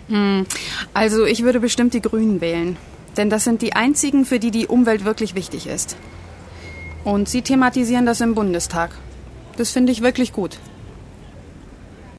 Also ich würde bestimmt die Grünen wählen. Denn das sind die einzigen, für die die Umwelt wirklich wichtig ist. Und sie thematisieren das im Bundestag. Das finde ich wirklich gut.